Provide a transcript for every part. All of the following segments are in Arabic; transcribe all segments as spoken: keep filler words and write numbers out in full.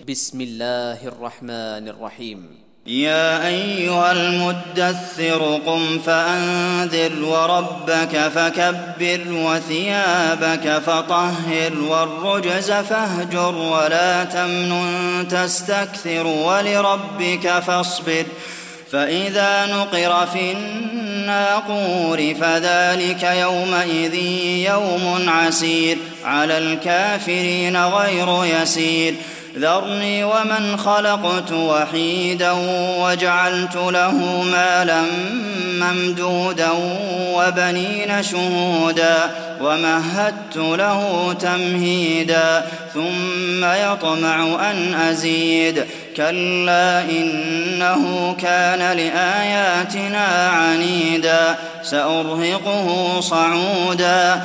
بسم الله الرحمن الرحيم. يا أيها المدثر قم فأنذر وربك فكبر وثيابك فطهر والرجز فاهجر ولا تمنن تستكثر ولربك فاصبر فإذا نقر في الناقور فذلك يومئذ يوم عسير على الكافرين غير يسير ذرني ومن خلقت وحيدا وجعلت له مالا ممدودا وبنين شهودا ومهدت له تمهيدا ثم يطمع أن أزيد كلا إنه كان لآياتنا عنيدا سأرهقه صعودا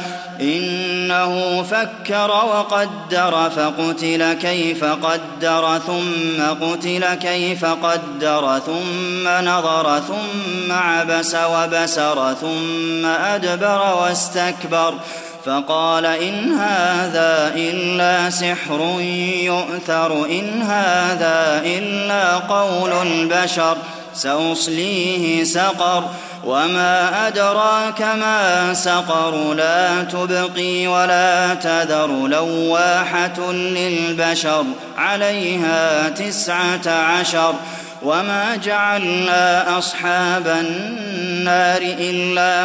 إنه فكر وقدر فقتل كيف قدر ثم قتل كيف قدر ثم نظر ثم عبس وبسر ثم أدبر واستكبر فقال إن هذا إلا سحر يؤثر إن هذا إلا قول البشر سأصليه سقر وما أدراك ما سقر لا تبقي ولا تذر لواحة للبشر عليها تسعة عشر وما جعلنا أصحاب النار إلا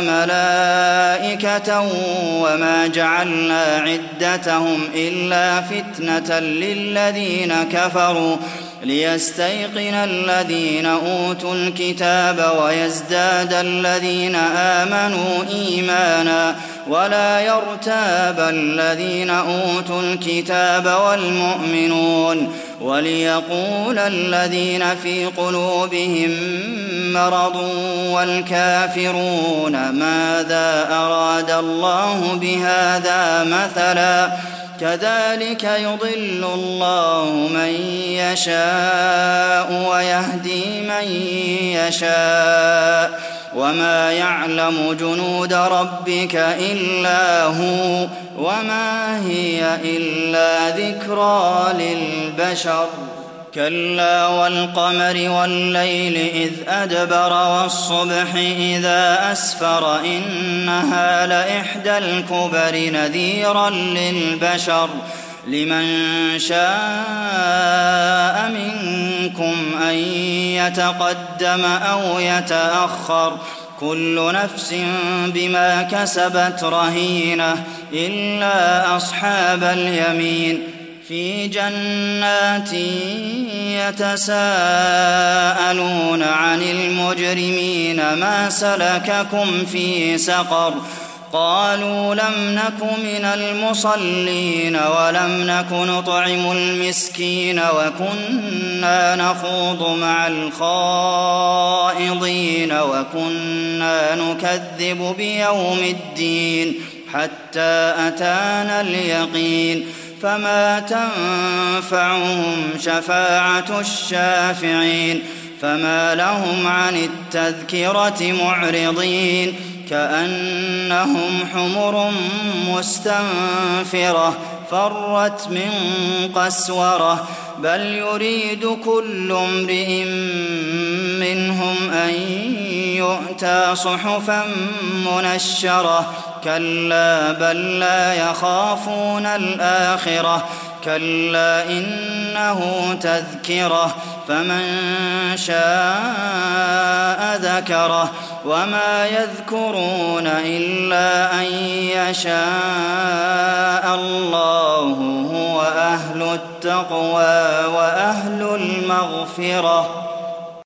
ملائكة وما جعلنا عدتهم إلا فتنة للذين كفروا ليستيقن الذين أوتوا الكتاب ويزداد الذين آمنوا إيمانا ولا يرتاب الذين أوتوا الكتاب والمؤمنون وليقول الذين في قلوبهم مرض والكافرون ماذا أراد الله بهذا مثلا كذلك يضل الله من يشاء ويهدي من يشاء وما يعلم جنود ربك إلا هو وما هي إلا ذكرى للبشر كلا والقمر والليل إذ أدبر والصبح إذا أسفر إنها لإحدى الكبر نذيرا للبشر لمن شاء منكم أن يتقدم أو يتأخر كل نفس بما كسبت رهينة إلا أصحاب اليمين في جنات يتساءلون عن المجرمين ما سلككم في سقر قالوا لم نك من المصلين ولم نك نطعم المسكين وكنا نخوض مع الخائضين وكنا نكذب بيوم الدين حتى أتانا اليقين فما تنفعهم شفاعة الشافعين فما لهم عن التذكرة معرضين كأنهم حمر مستنفرة فرت من قسورة بل يريد كل امرئ منهم أن يؤتى صحفا منشرة كلا بل لا يخافون الآخرة كلا إنه تذكرة فمن شاء ذكره وما يذكرون إلا أن يشاء الله هو أهل التقوى وأهل المغفرة